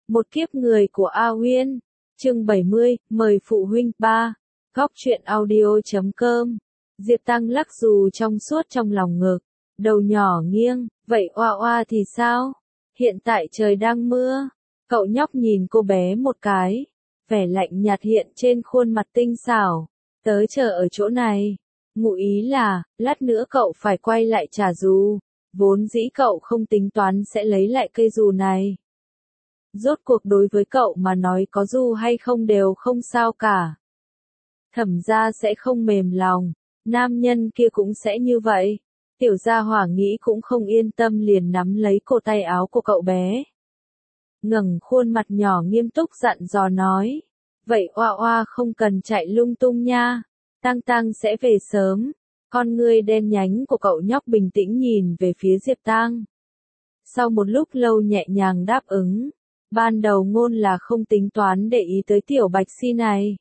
Một kiếp người của A Uyên, chương 70, mời phụ huynh 3, góc truyện audio.com. Diệp Tăng lắc dù trong suốt trong lòng ngực, đầu nhỏ nghiêng, vậy oa oa thì sao? Hiện tại trời đang mưa, cậu nhóc nhìn cô bé một cái, vẻ lạnh nhạt hiện trên khuôn mặt tinh xảo, tớ chờ ở chỗ này. Ngụ ý là, lát nữa cậu phải quay lại trả dù, vốn dĩ cậu không tính toán sẽ lấy lại cây dù này. Rốt cuộc đối với cậu mà nói có dù hay không đều không sao cả. Thẩm gia sẽ không mềm lòng, nam nhân kia cũng sẽ như vậy. Tiểu gia hỏa nghĩ cũng không yên tâm liền nắm lấy cổ tay áo của cậu bé. Ngẩng khuôn mặt nhỏ nghiêm túc dặn dò nói. Vậy oa oa không cần chạy lung tung nha. Tăng Tăng sẽ về sớm. Con ngươi đen nhánh của cậu nhóc bình tĩnh nhìn về phía Diệp Tăng. Sau một lúc lâu nhẹ nhàng đáp ứng. Ban đầu ngôn là không tính toán để ý tới tiểu bạch si này.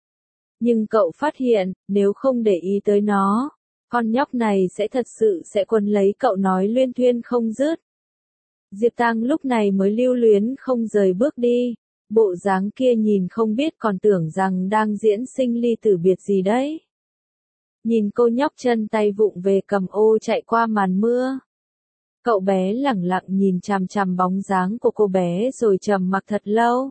Nhưng cậu phát hiện, nếu không để ý tới nó, con nhóc này sẽ thật sự sẽ quấn lấy cậu nói luyên thuyên không dứt. Diệp Tăng lúc này mới lưu luyến không rời bước đi, bộ dáng kia nhìn không biết còn tưởng rằng đang diễn sinh ly tử biệt gì đấy. Nhìn cô nhóc chân tay vụng về cầm ô chạy qua màn mưa. Cậu bé lẳng lặng nhìn chằm chằm bóng dáng của cô bé rồi trầm mặc thật lâu.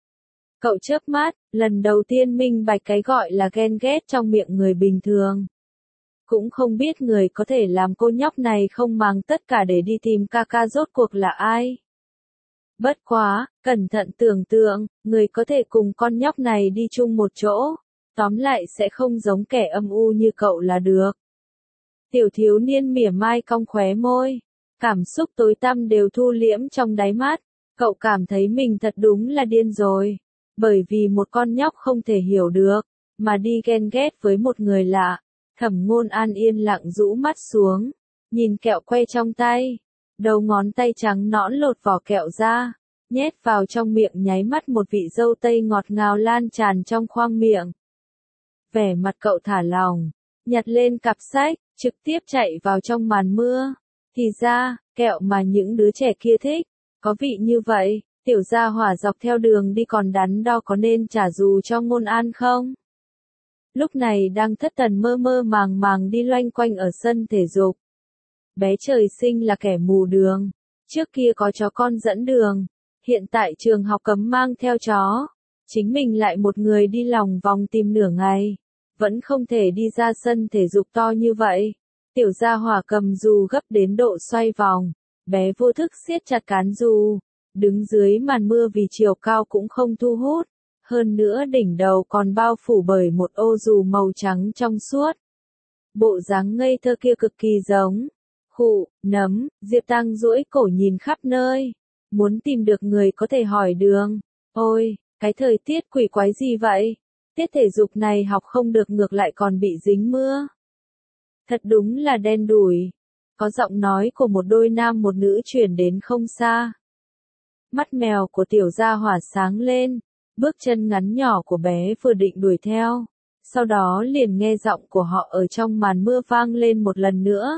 Cậu chớp mắt, lần đầu tiên minh bạch cái gọi là ghen ghét trong miệng người bình thường. Cũng không biết người có thể làm cô nhóc này không màng tất cả để đi tìm ca ca rốt cuộc là ai. Bất quá, cẩn thận tưởng tượng, người có thể cùng con nhóc này đi chung một chỗ, tóm lại sẽ không giống kẻ âm u như cậu là được. Tiểu thiếu niên mỉa mai cong khóe môi, cảm xúc tối tăm đều thu liễm trong đáy mắt, cậu cảm thấy mình thật đúng là điên rồi, bởi vì một con nhóc không thể hiểu được, mà đi ghen ghét với một người lạ. Thẩm Ngôn An yên lặng rũ mắt xuống, nhìn kẹo que trong tay, đầu ngón tay trắng nõn lột vỏ kẹo ra, nhét vào trong miệng nháy mắt một vị dâu tây ngọt ngào lan tràn trong khoang miệng. Vẻ mặt cậu thả lỏng, nhặt lên cặp sách, trực tiếp chạy vào trong màn mưa. Thì ra, kẹo mà những đứa trẻ kia thích, có vị như vậy, tiểu gia hỏa dọc theo đường đi còn đắn đo có nên trả dù cho Ngôn An không? Lúc này đang thất thần mơ mơ màng màng đi loanh quanh ở sân thể dục. Bé trời sinh là kẻ mù đường, trước kia có chó con dẫn đường, hiện tại trường học cấm mang theo chó, chính mình lại một người đi lòng vòng tìm nửa ngày, vẫn không thể đi ra sân thể dục to như vậy. Tiểu gia hỏa cầm dù gấp đến độ xoay vòng, bé vô thức siết chặt cán dù, đứng dưới màn mưa vì chiều cao cũng không thu hút. Hơn nữa đỉnh đầu còn bao phủ bởi một ô dù màu trắng trong suốt. Bộ dáng ngây thơ kia cực kỳ giống. Khụ, nấm, Diệp Tăng duỗi cổ nhìn khắp nơi. Muốn tìm được người có thể hỏi đường. Ôi, cái thời tiết quỷ quái gì vậy? Tiết thể dục này học không được ngược lại còn bị dính mưa. Thật đúng là đen đủi. Có giọng nói của một đôi nam một nữ chuyển đến không xa. Mắt mèo của tiểu gia hỏa sáng lên. Bước chân ngắn nhỏ của bé vừa định đuổi theo, sau đó liền nghe giọng của họ ở trong màn mưa vang lên một lần nữa.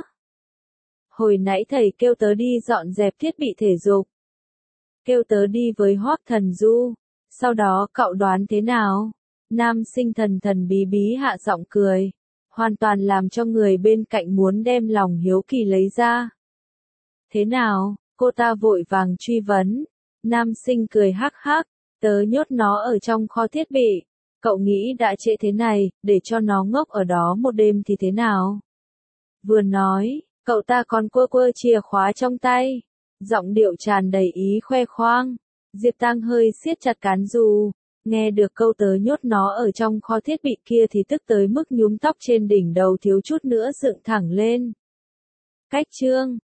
Hồi nãy thầy kêu tớ đi dọn dẹp thiết bị thể dục. Kêu tớ đi với Hoắc Thần Du. Sau đó cậu đoán thế nào? Nam sinh thần thần bí bí hạ giọng cười, hoàn toàn làm cho người bên cạnh muốn đem lòng hiếu kỳ lấy ra. Thế nào? Cô ta vội vàng truy vấn. Nam sinh cười hắc hắc. Tớ nhốt nó ở trong kho thiết bị. Cậu nghĩ đã trễ thế này, để cho nó ngốc ở đó một đêm thì thế nào? Vừa nói, cậu ta còn quơ quơ chìa khóa trong tay. Giọng điệu tràn đầy ý khoe khoang. Diệp Tăng hơi siết chặt cán dù. Nghe được câu tớ nhốt nó ở trong kho thiết bị kia thì tức tới mức nhúm tóc trên đỉnh đầu thiếu chút nữa dựng thẳng lên. Cách chương